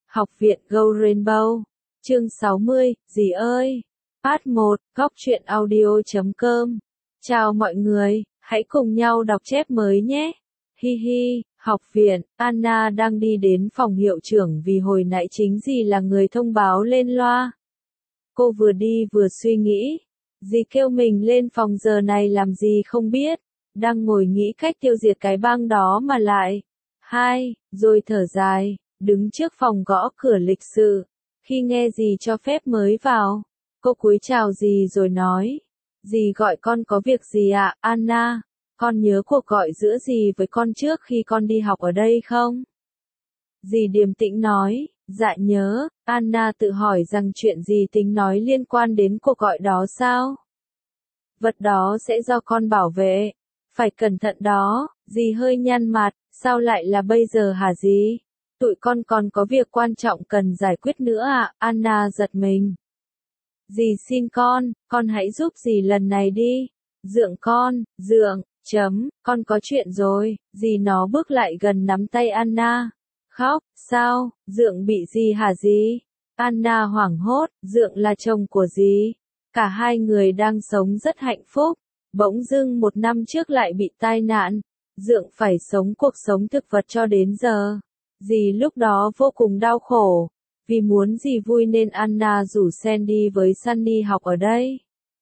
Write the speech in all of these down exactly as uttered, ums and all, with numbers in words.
Học viện Go Rainbow. Chương sáu mươi, dì ơi. Part một, góc truyện audio chấm com. Chào mọi người, hãy cùng nhau đọc chép mới nhé. Hi hi, học viện, Anna đang đi đến phòng hiệu trưởng vì hồi nãy chính dì là người thông báo lên loa. Cô vừa đi vừa suy nghĩ. Dì kêu mình lên phòng giờ này làm gì không biết. Đang ngồi nghĩ cách tiêu diệt cái bang đó mà lại. Hai, rồi thở dài, đứng trước phòng gõ cửa lịch sự. Khi nghe dì cho phép mới vào, cô cúi chào dì rồi nói. Dì gọi con có việc gì ạ, Anna? Con nhớ cuộc gọi giữa dì với con trước khi con đi học ở đây không? Dì điềm tĩnh nói, dạ nhớ. Anna tự hỏi rằng chuyện gì tính nói liên quan đến cuộc gọi đó sao? Vật đó sẽ do con bảo vệ. Phải cẩn thận đó. Dì hơi nhăn mặt, sao lại là bây giờ hả dì? Tụi con còn có việc quan trọng cần giải quyết nữa à? Anna giật mình. Dì xin con, con hãy giúp dì lần này đi. Dượng con, dượng, chấm, con có chuyện rồi. Dì nó bước lại gần nắm tay Anna. Khóc, sao, dượng bị gì hả dì? Anna hoảng hốt, dượng là chồng của dì. Cả hai người đang sống rất hạnh phúc. Bỗng dưng một năm trước lại bị tai nạn. Dượng phải sống cuộc sống thực vật cho đến giờ. Dì lúc đó vô cùng đau khổ. Vì muốn dì vui nên Anna rủ Sandy với Sunny học ở đây.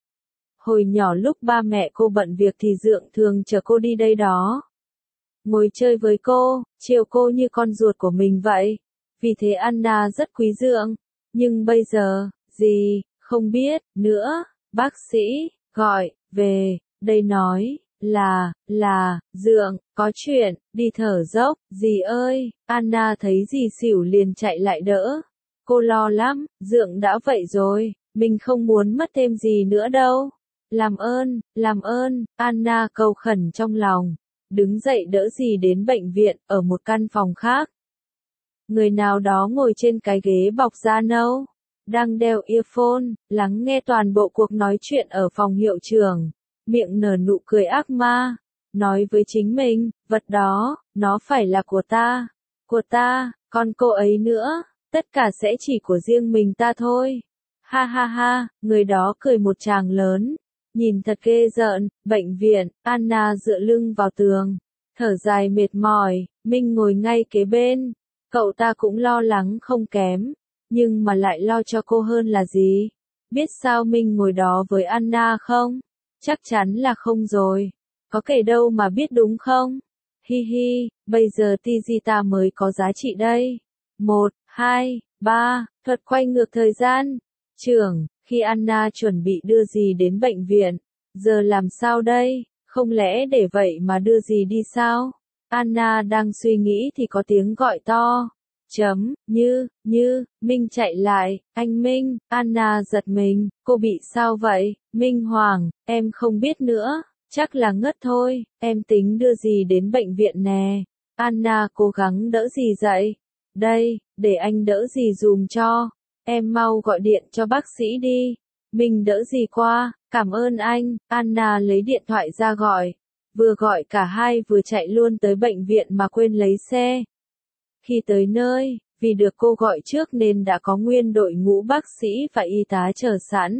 Hồi nhỏ lúc ba mẹ cô bận việc thì dượng thường chở cô đi đây đó. Ngồi chơi với cô, chiều cô như con ruột của mình vậy. Vì thế Anna rất quý dượng. Nhưng bây giờ, dì, không biết, nữa, bác sĩ, gọi, về, đây nói, là, là, dượng, có chuyện, đi thở dốc, dì ơi, Anna thấy dì xỉu liền chạy lại đỡ. Cô lo lắm, dượng đã vậy rồi, mình không muốn mất thêm gì nữa đâu. Làm ơn, làm ơn, Anna cầu khẩn trong lòng. Đứng dậy đỡ dì đến bệnh viện, ở một căn phòng khác. Người nào đó ngồi trên cái ghế bọc da nâu, đang đeo earphone, lắng nghe toàn bộ cuộc nói chuyện ở phòng hiệu trưởng. Miệng nở nụ cười ác ma, nói với chính mình, vật đó, nó phải là của ta, của ta, còn cô ấy nữa, tất cả sẽ chỉ của riêng mình ta thôi. Ha ha ha, người đó cười một tràng lớn, nhìn thật ghê rợn. Bệnh viện, Anna dựa lưng vào tường, thở dài mệt mỏi. Minh ngồi ngay kế bên, cậu ta cũng lo lắng không kém, nhưng mà lại lo cho cô hơn là gì? Biết sao Minh ngồi đó với Anna không? Chắc chắn là không rồi. Có kể đâu mà biết đúng không? Hi hi, bây giờ Tigita mới có giá trị đây. Một, hai, ba, thuật quay ngược thời gian. Trưởng, khi Anna chuẩn bị đưa dì đến bệnh viện. Giờ làm sao đây? Không lẽ để vậy mà đưa dì đi sao? Anna đang suy nghĩ thì có tiếng gọi to. Chấm, như, như, Minh chạy lại, anh Minh. Anna giật mình, cô bị sao vậy? Minh hoảng, em không biết nữa, chắc là ngất thôi, em tính đưa dì đến bệnh viện nè. Anna cố gắng đỡ dì dậy. Đây, để anh đỡ dì dùm cho. Em mau gọi điện cho bác sĩ đi. Minh đỡ dì qua, cảm ơn anh. Anna lấy điện thoại ra gọi. Vừa gọi cả hai vừa chạy luôn tới bệnh viện mà quên lấy xe. Khi tới nơi, vì được cô gọi trước nên đã có nguyên đội ngũ bác sĩ và y tá chờ sẵn.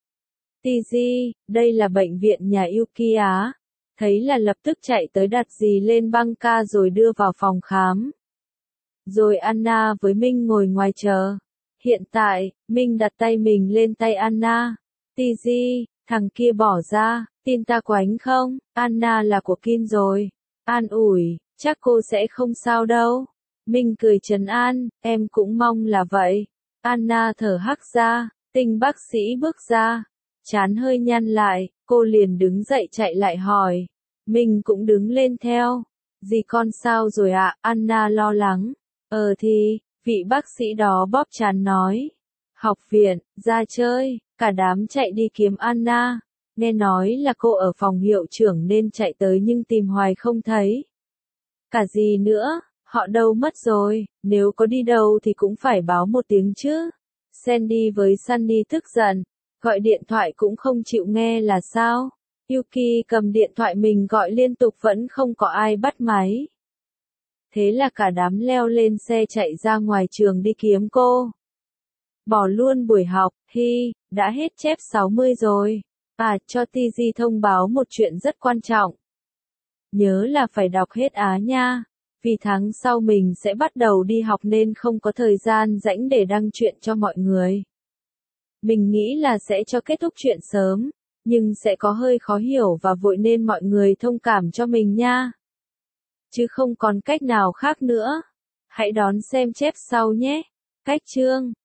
Tigi, đây là bệnh viện nhà Yuki Á. Thấy là lập tức chạy tới đặt dì lên băng ca rồi đưa vào phòng khám. Rồi Anna với Minh ngồi ngoài chờ. Hiện tại, Minh đặt tay mình lên tay Anna. Tigi, thằng kia bỏ ra, tin ta quánh không? Anna là của Kim rồi. An ủi, chắc cô sẽ không sao đâu. Minh cười trấn an, em cũng mong là vậy. Anna thở hắt ra, tinh bác sĩ bước ra. Chán hơi nhăn lại, cô liền đứng dậy chạy lại hỏi. Minh cũng đứng lên theo. Dì con sao rồi ạ? Anna lo lắng. Ờ thì, vị bác sĩ đó bóp trán nói. Học viện, ra chơi, cả đám chạy đi kiếm Anna. Nghe nói là cô ở phòng hiệu trưởng nên chạy tới nhưng tìm hoài không thấy. Cả gì nữa, họ đâu mất rồi, nếu có đi đâu thì cũng phải báo một tiếng chứ. Sandy với Sunny tức giận, gọi điện thoại cũng không chịu nghe là sao? Yuki cầm điện thoại mình gọi liên tục vẫn không có ai bắt máy. Thế là cả đám leo lên xe chạy ra ngoài trường đi kiếm cô. Bỏ luôn buổi học, hi, đã hết chép sáu mươi rồi. À, cho Ti Di thông báo một chuyện rất quan trọng. Nhớ là phải đọc hết Á nha. Vì tháng sau mình sẽ bắt đầu đi học nên không có thời gian rảnh để đăng chuyện cho mọi người. Mình nghĩ là sẽ cho kết thúc chuyện sớm, nhưng sẽ có hơi khó hiểu và vội nên mọi người thông cảm cho mình nha. Chứ không còn cách nào khác nữa. Hãy đón xem chép sau nhé. Cách chương